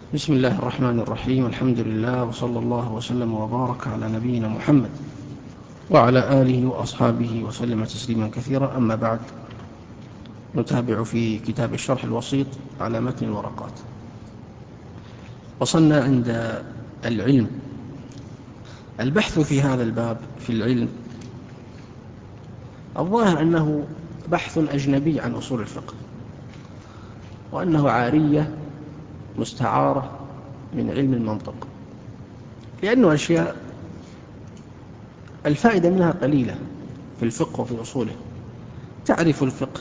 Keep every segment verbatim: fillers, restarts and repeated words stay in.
بسم الله الرحمن الرحيم. الحمد لله وصلى الله وسلم وبارك على نبينا محمد وعلى آله وأصحابه وسلم تسليما كثيرا. أما بعد، نتابع في كتاب الشرح الوسيط على متن الورقات. وصلنا عند العلم. البحث في هذا الباب في العلم الظاهر أنه بحث أجنبي عن أصول الفقه، وأنه عارية مستعارة من علم المنطق، لأنه أشياء الفائدة منها قليلة في الفقه وفي أصوله. تعرف الفقه،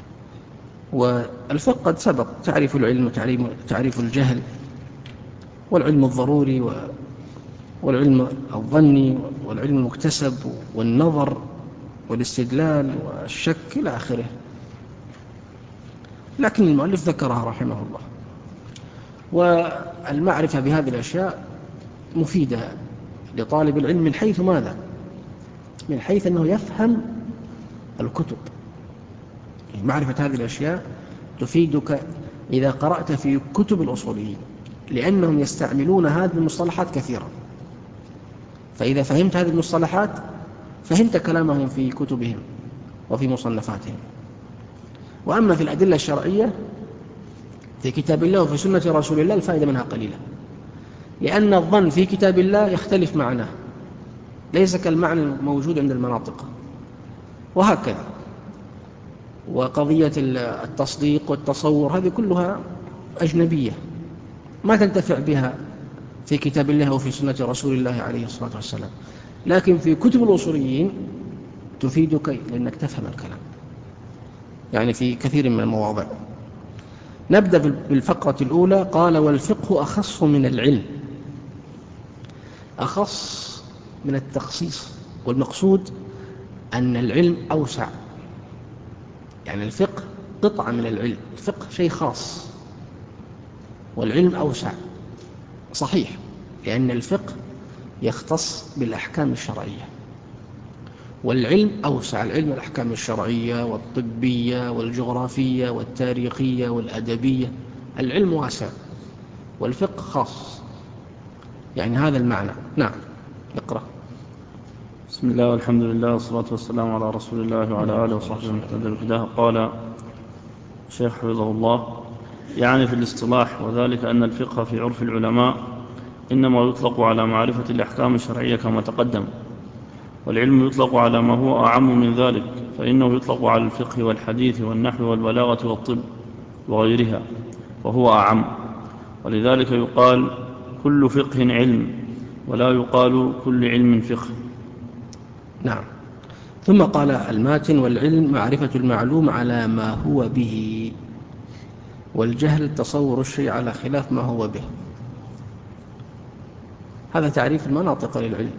والفقه قد سبق، تعرف العلم وتعرف الجهل، والعلم الضروري والعلم الظني والعلم المكتسب والنظر والاستدلال والشك إلى آخره. لكن المؤلف ذكرها رحمه الله. والمعرفة بهذه الأشياء مفيدة لطالب العلم من حيث ماذا؟ من حيث أنه يفهم الكتب. معرفة هذه الأشياء تفيدك إذا قرأت في كتب الأصوليين، لأنهم يستعملون هذه المصطلحات كثيرا. فإذا فهمت هذه المصطلحات فهمت كلامهم في كتبهم وفي مصنفاتهم. وأما في الأدلة الشرعية في كتاب الله وفي سنة رسول الله الفائدة منها قليلة، لأن الظن في كتاب الله يختلف معناه، ليس كالمعنى الموجود عند المناطق، وهكذا. وقضية التصديق والتصور هذه كلها أجنبية ما تنتفع بها في كتاب الله وفي سنة رسول الله عليه الصلاة والسلام، لكن في كتب الأصوليين تفيدك لأنك تفهم الكلام، يعني في كثير من المواضع. نبدأ بالفقرة الأولى. قال: والفقه أخص من العلم. أخص من التخصيص، والمقصود أن العلم أوسع، يعني الفقه قطعة من العلم، الفقه شيء خاص والعلم أوسع. صحيح، لأن الفقه يختص بالأحكام الشرعية، والعلم أوسع، العلم الأحكام الشرعية والطبية والجغرافية والتاريخية والأدبية. العلم واسع والفقه خاص، يعني هذا المعنى. نعم، اقرأ. بسم الله والحمد لله والصلاة والسلام على رسول الله وعلى آله وصحبه المهتدى بهداه. قال الشيخ حفظه الله: يعني في الاصطلاح، وذلك أن الفقه في عرف العلماء إنما يطلق على معرفة الأحكام الشرعية كما تقدم، والعلم يطلق على ما هو أعم من ذلك، فإنه يطلق على الفقه والحديث والنحو والبلاغة والطب وغيرها، وهو أعم. ولذلك يقال كل فقه علم، ولا يقال كل علم فقه. نعم. ثم قال الماتن: والعلم معرفة المعلوم على ما هو به، والجهل تصور الشيء على خلاف ما هو به. هذا تعريف المناطق للعلم.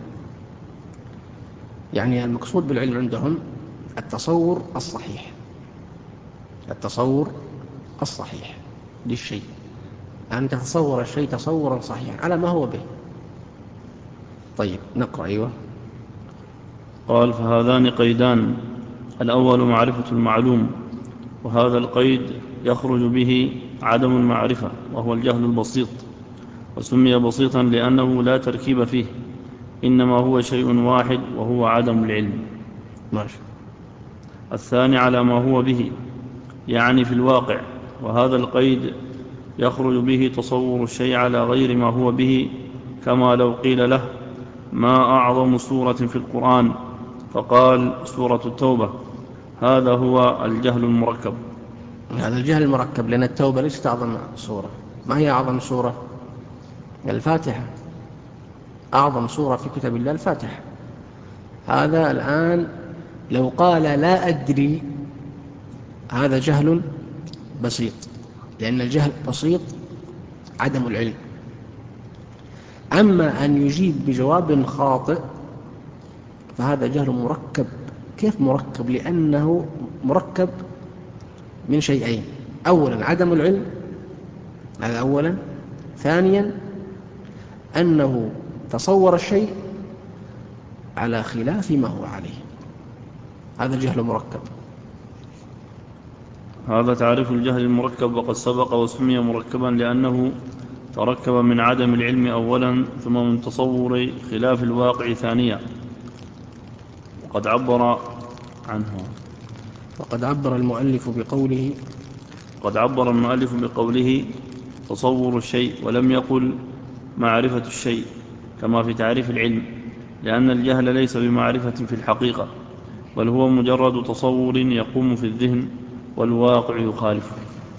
يعني المقصود بالعلم عندهم التصور الصحيح، التصور الصحيح للشيء، أن تتصور الشيء تصورا صحيحا على ما هو به. طيب نقرأ. أيوة. قال: فهذان قيدان: الأول معرفة المعلوم، وهذا القيد يخرج به عدم المعرفة، وهو الجهل البسيط، وسمي بسيطا لأنه لا تركيب فيه، إنما هو شيء واحد وهو عدم العلم. ماشي. الثاني على ما هو به، يعني في الواقع، وهذا القيد يخرج به تصور الشيء على غير ما هو به، كما لو قيل له: ما أعظم سورة في القرآن؟ فقال: سورة التوبة. هذا هو الجهل المركب. هذا الجهل المركب، لأن التوبة ليست أعظم سورة. ما هي أعظم سورة؟ الفاتحة. أعظم سورة في كتاب الله الفاتحة. هذا الآن لو قال لا أدري، هذا جهل بسيط، لأن الجهل بسيط عدم العلم. أما أن يجيب بجواب خاطئ فهذا جهل مركب. كيف مركب؟ لأنه مركب من شيئين: أولا عدم العلم، هذا أولا. ثانيا أنه تصور الشيء على خلاف ما هو عليه، هذا جهل مركب. هذا تعريف الجهل المركب، وقد سبق وسمي مركبا لأنه تركب من عدم العلم أولا ثم من تصور خلاف الواقع ثانيا. وقد عبر عنه وقد عبر المؤلف بقوله قد عبر المؤلف بقوله تصور الشيء ولم يقل معرفة الشيء كما في تعريف العلم، لأن الجهل ليس بمعرفة في الحقيقة، بل هو مجرد تصور يقوم في الذهن والواقع يخالفه.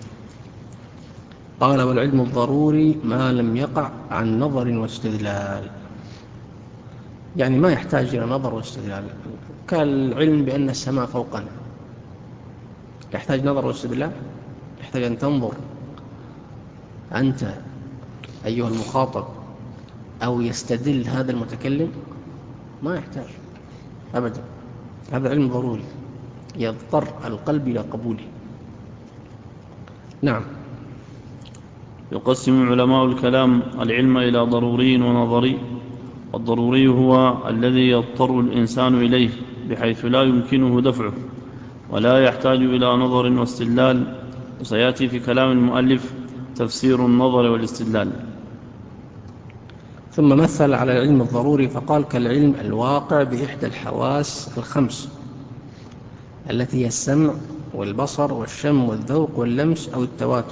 قال: والعلم الضروري ما لم يقع عن نظر واستدلال، يعني ما يحتاج إلى نظر واستدلال، كالعلم بأن السماء فوقنا، يحتاج نظر واستدلال، يحتاج أن تنظر أنت أيها المخاطب أو يستدل هذا المتكلم، ما يحتاج أبدا. هذا علم ضروري يضطر القلب إلى قبوله. نعم. يقسم علماء الكلام العلم إلى ضروري ونظري. الضروري هو الذي يضطر الإنسان إليه بحيث لا يمكنه دفعه ولا يحتاج إلى نظر واستدلال، وسيأتي في كلام المؤلف تفسير النظر والاستدلال. ثم مثل على العلم الضروري فقال: كالعلم الواقع بإحدى الحواس الخمس التي هي السمع والبصر والشم والذوق واللمس أو التواتر.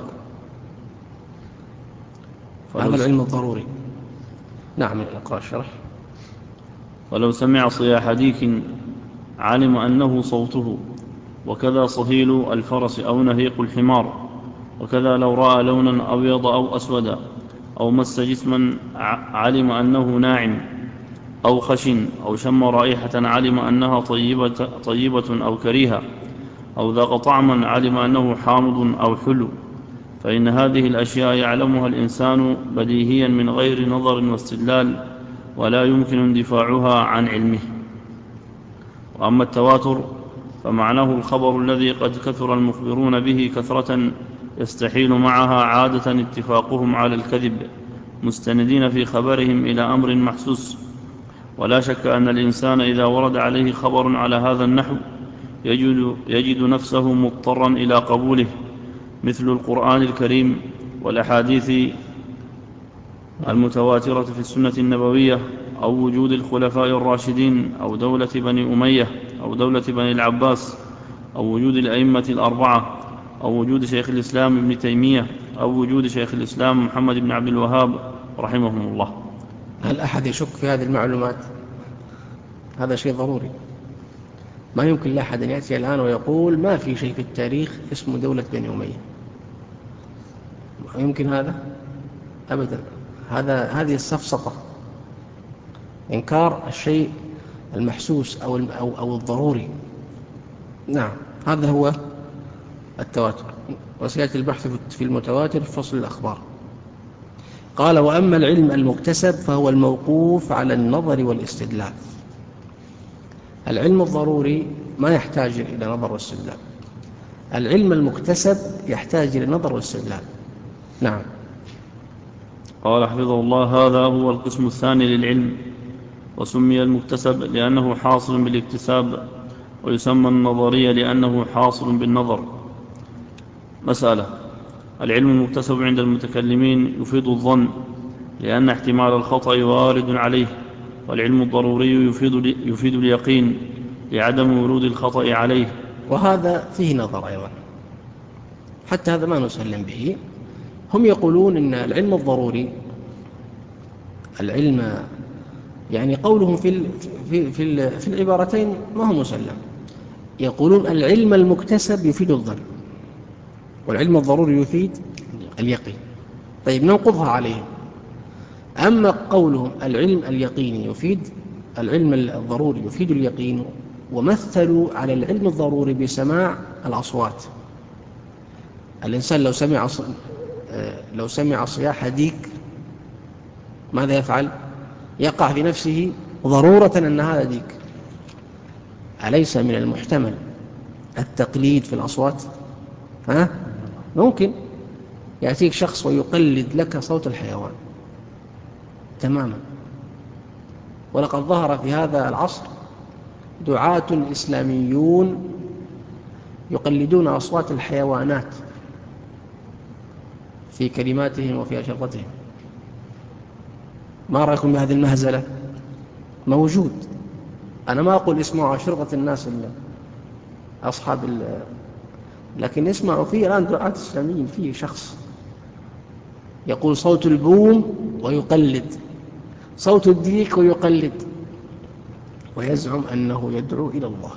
هذا العلم الضروري. نعم. اقرأ الشرح. ولو سمع صياح ديك علم أنه صوته، وكذا صهيل الفرس أو نهيق الحمار، وكذا لو رأى لونا أبيض أو أسودا أو مس جسما علم أنه ناعم أو خشن، أو شم رائحة علم أنها طيبة, طيبة أو كريهة، أو ذاق طعما علم أنه حامض أو حلو، فإن هذه الأشياء يعلمها الإنسان بديهيا من غير نظر واستدلال، ولا يمكن اندفاعها عن علمه. وأما التواتر فمعناه الخبر الذي قد كثر المخبرون به كثرة يستحيل معها عادة اتفاقهم على الكذب، مستندين في خبرهم إلى أمر محسوس. ولا شك أن الإنسان إذا ورد عليه خبر على هذا النحو يجد, يجد نفسه مضطرا إلى قبوله، مثل القرآن الكريم والأحاديث المتواترة في السنة النبوية، أو وجود الخلفاء الراشدين، أو دولة بني أمية، أو دولة بني العباس، أو وجود الأئمة الأربعة، أو وجود شيخ الإسلام ابن تيمية، أو وجود شيخ الإسلام محمد بن عبد الوهاب رحمهم الله. هل أحد يشك في هذه المعلومات؟ هذا شيء ضروري. ما يمكن لأحد أن يأتي الآن ويقول ما في شيء في التاريخ اسمه دولة بني أمية. ما يمكن هذا أبدا. هذا هذه السفسطة، إنكار الشيء المحسوس أو أو أو الضروري. نعم، هذا هو التواتر، وسيأتي البحث في المتواتر في فصل الأخبار. قال: وأما العلم المكتسب فهو الموقوف على النظر والاستدلال. العلم الضروري ما يحتاج إلى نظر واستدلال، العلم المكتسب يحتاج إلى نظر واستدلال. نعم. قال حفظه الله: هذا هو القسم الثاني للعلم، وسمي المكتسب لأنه حاصل بالاكتساب، ويسمى النظري لأنه حاصل بالنظر. مسألة: العلم المكتسب عند المتكلمين يفيد الظن لأن احتمال الخطأ وارد عليه، والعلم الضروري يفيد, يفيد اليقين لعدم ورود الخطأ عليه. وهذا فيه نظر أيضا، حتى هذا ما نسلم به. هم يقولون إن العلم الضروري، العلم يعني قولهم في في في, في العبارتين ما هو مسلم. يقولون العلم المكتسب يفيد الظن، والعلم الضروري يفيد اليقين. طيب، ننقضها عليهم. أما قولهم العلم اليقيني يفيد العلم الضروري يفيد اليقين، ومثلوا على العلم الضروري بسماع الأصوات. الإنسان لو سمع لو سمع صياح ديك ماذا يفعل؟ يقع في نفسه ضرورة أن هذا ديك. أليس من المحتمل التقليد في الأصوات؟ ها؟ ممكن يأتيك شخص ويقلد لك صوت الحيوان تماما. ولقد ظهر في هذا العصر دعاة إسلاميون يقلدون أصوات الحيوانات في كلماتهم وفي أشرطتهم. ما رأيكم بهذه المهزلة؟ موجود. أنا ما أقول اسمعوا عشرة الناس أصحاب ال... لكن اسمعوا فيه الآن دعاة إسلاميين، فيه شخص يقول صوت البوم ويقلد، صوت الديك ويقلد، ويزعم أنه يدعو إلى الله.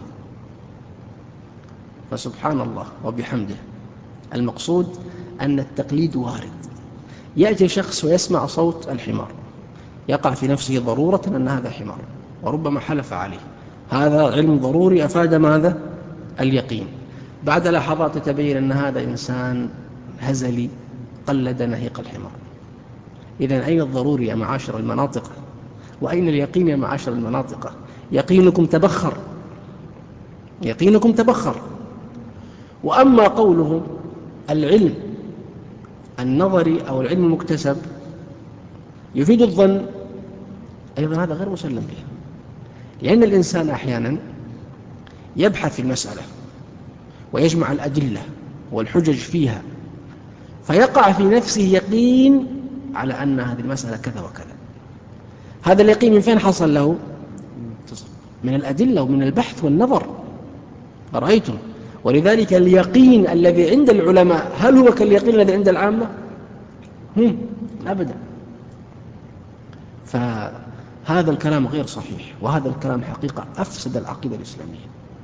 فسبحان الله وبحمده. المقصود أن التقليد وارد. يأتي شخص ويسمع صوت الحمار، يقع في نفسه ضرورة أن هذا حمار، وربما حلف عليه. هذا علم ضروري أفاد ماذا؟ اليقين. بعد لحظات تتبين أن هذا إنسان هزلي قلد نهيق الحمار. إذن أين الضروري يا معاشر المناطق؟ وأين اليقين يا معاشر المناطق؟ يقينكم تبخر، يقينكم تبخر. وأما قولهم العلم النظري أو العلم المكتسب يفيد الظن، أيضا هذا غير مسلم به، لأن الإنسان أحيانا يبحث في المسألة ويجمع الأدلة والحجج فيها، فيقع في نفسه يقين على أن هذه المسألة كذا وكذا. هذا اليقين من فين حصل له؟ من الأدلة ومن البحث والنظر. رأيتم؟ ولذلك اليقين الذي عند العلماء هل هو كاليقين الذي عند العامة؟ هم أبدا. فهذا الكلام غير صحيح، وهذا الكلام حقيقة أفسد العقيدة الإسلامية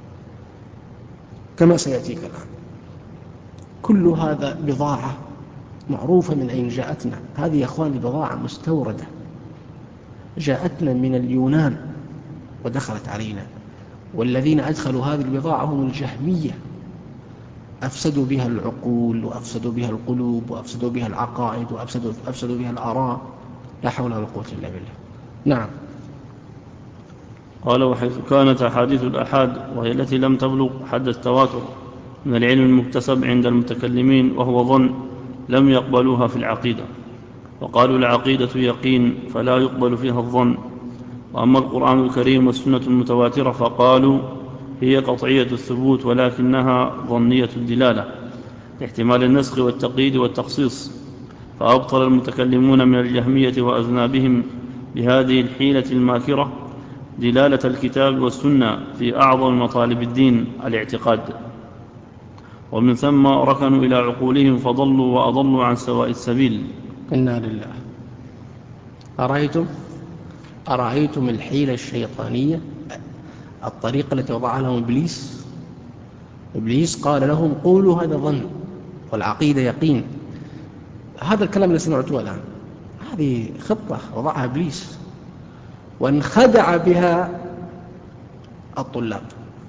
كما سيأتيك الآن. كل هذا بضاعة معروفة من أين جاءتنا. هذه يا أخواني بضاعة مستوردة جاءتنا من اليونان ودخلت علينا، والذين أدخلوا هذه البضاعة هم الجهمية، أفسدوا بها العقول وأفسدوا بها القلوب وأفسدوا بها العقائد وأفسدوا أفسدوا بها الآراء. لا حول ولا قوة إلا بالله. نعم. قال وحيث كانت أحاديث الأحاد وهي التي لم تبلغ حد التواتر من العلم المكتسب عند المتكلمين وهو ظن لم يقبلوها في العقيدة، وقالوا العقيدة يقين فلا يقبل فيها الظن. وأما القرآن الكريم والسنة المتواترة فقالوا هي قطعية الثبوت ولكنها ظنية الدلالة لاحتمال النسخ والتقييد والتخصيص. فأبطل المتكلمون من الجهمية وأذنابهم بهذه الحيلة الماكرة دلالة الكتاب والسنة في أعظم مطالب الدين الاعتقاد، ومن ثم ركنوا إلى عقولهم فضلوا وأضلوا عن سواء السبيل. إنا لله. أرأيتم أرأيتم الحيلة الشيطانية، الطريقة التي وضعها لهم إبليس. إبليس قال لهم قولوا هذا ظن والعقيدة يقين. هذا الكلام اللي سمعتوه الآن هذه خطة وضعها إبليس وانخدع بها الطلاب.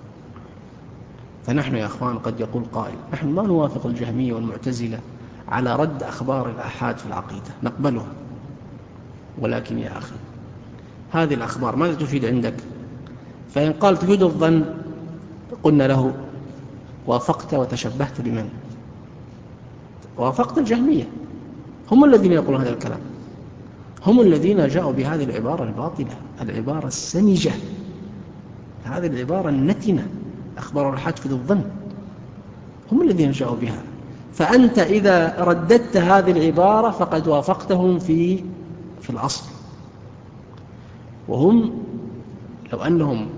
فنحن يا أخوان قد يقول قائل نحن ما نوافق الجهمية والمعتزلة على رد أخبار الآحاد في العقيدة، نقبلها، ولكن يا أخي هذه الأخبار ماذا تفيد عندك؟ فإن قال تفيد الظن قلنا له وافقت وتشبهت بمن؟ وافقت الجهمية، هم الذين يقولون هذا الكلام، هم الذين جاءوا بهذه العبارة الباطلة، العبارة السمجة، هذه العبارة النتنة، أخبار الآحاد تفيد الظن، هم الذين جاءوا بها. فأنت إذا رددت هذه العبارة فقد وافقتهم في في الأصل، وهم لو أنهم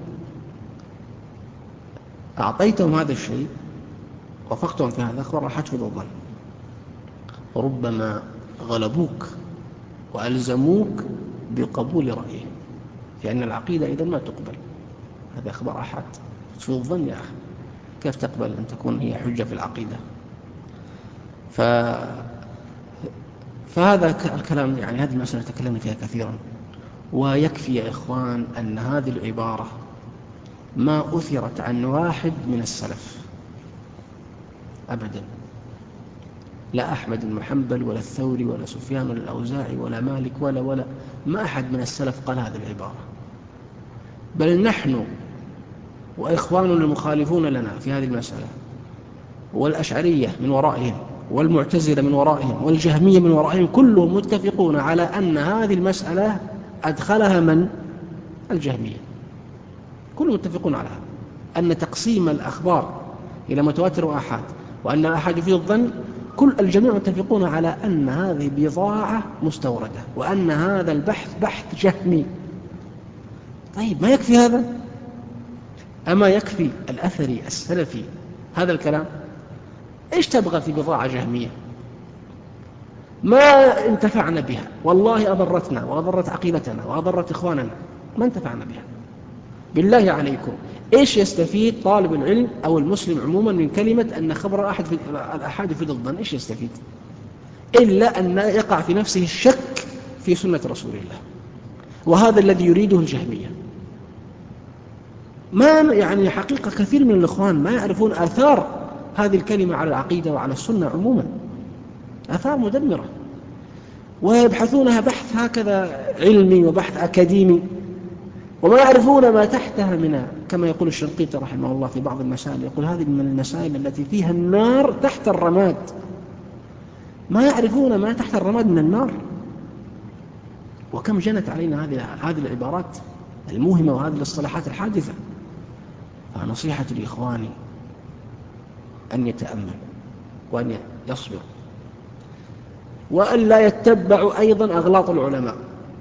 أعطيتهم هذا الشيء وافقتهم في هذا أخبار الآحاد تفيد الظن، وربما غلبوك وألزموك بقبول رأيهم، لأن العقيدة إذا ما تقبل، هذا أخبار آحاد تفيد الظن. يا أخي كيف تقبل أن تكون هي حجة في العقيدة؟ ف... فهذا الكلام يعني هذه المسألة تكلمنا فيها كثيرا، ويكفي يا إخوان أن هذه العبارة ما أثرت عن واحد من السلف أبدا، لا أحمد بن حنبل ولا الثوري ولا سفيان ولا الأوزاعي ولا مالك ولا ولا ما أحد من السلف قال هذه العبارة، بل نحن وإخواننا المخالفون لنا في هذه المسألة والأشعرية من ورائهم والمعتزلة من ورائهم والجهمية من ورائهم كلهم متفقون على أن هذه المسألة أدخلها من؟ الجهمية، كلهم متفقون على هذا، أن تقسيم الأخبار إلى متواتر وآحاد وأن الآحاد يفيد الظن كل الجميع متفقون على أن هذه بضاعة مستوردة وأن هذا البحث بحث جهمي. طيب ما يكفي هذا؟ أما يكفي الأثري السلفي هذا الكلام؟ إيش تبغى في بضاعة جهمية ما انتفعنا بها، والله أضرتنا وأضرت عقيدتنا وأضرت إخواننا، ما انتفعنا بها. بالله عليكم إيش يستفيد طالب العلم أو المسلم عموما من كلمة أن خبر أحد في الأحاد في الظن؟ إيش يستفيد إلا أن يقع في نفسه الشك في سنة رسول الله، وهذا الذي يريده الجهمية. ما يعني حقيقة كثير من الإخوان ما يعرفون آثار هذه الكلمة على العقيدة وعلى السنة عموما، آثار مدمرة، ويبحثونها بحث هكذا علمي وبحث أكاديمي، وما يعرفون ما تحتها من، كما يقول الشنقيطي رحمه الله في بعض المسائل، يقول هذه من المسائل التي فيها النار تحت الرماد. ما يعرفون ما تحت الرماد من النار. وكم جنت علينا هذه هذه العبارات الموهمة وهذه الاصطلاحات الحادثة. فنصيحة لإخواني أن يتأمل وأن يصبر، وأن لا يتبعوا أيضا أغلاط العلماء.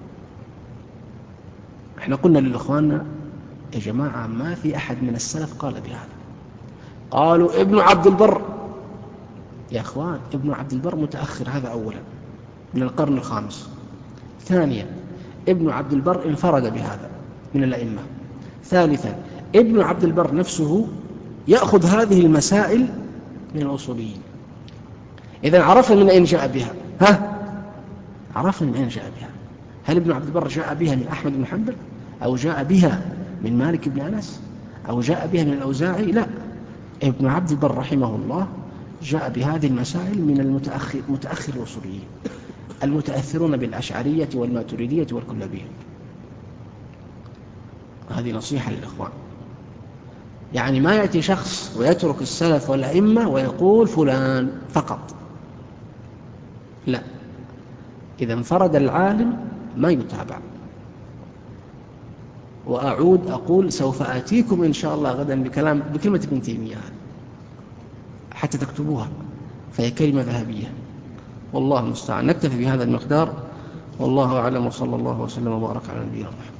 احنا قلنا للإخواننا يا جماعة ما في أحد من السلف قال بهذا. قالوا ابن عبد البر. يا أخوان ابن عبد البر متأخر، هذا أولا، من القرن الخامس. ثانيا ابن عبد البر انفرد بهذا من الأئمة. ثالثا ابن عبد البر نفسه يأخذ هذه المسائل من الأصوليين. إذا عرفنا من أين جاء بها. ها عرفنا من أين جاء بها. هل ابن عبد البر جاء بها من أحمد بن حنبل، أو جاء بها من مالك بن أنس، أو جاء بها من الأوزاعي؟ لا، ابن عبد البر رحمه الله جاء بهذه المسائل من المتأخر متأخر الأصوليين المتأثرون بالأشعرية والماتريدية والكلابية. هذه نصيحة للإخوان. يعني ما يأتي شخص ويترك السلف والأئمة ويقول فلان فقط، لا، إذا انفرد العالم ما يتابع. وأعود أقول سوف آتيكم إن شاء الله غدا بكلام بكلمة ابن تيمية حتى تكتبوها، فهي كلمة ذهبية. والله المستعان. نكتفي بهذا المقدار، والله أعلم، وصلى الله وسلم وبارك على نبينا محمد.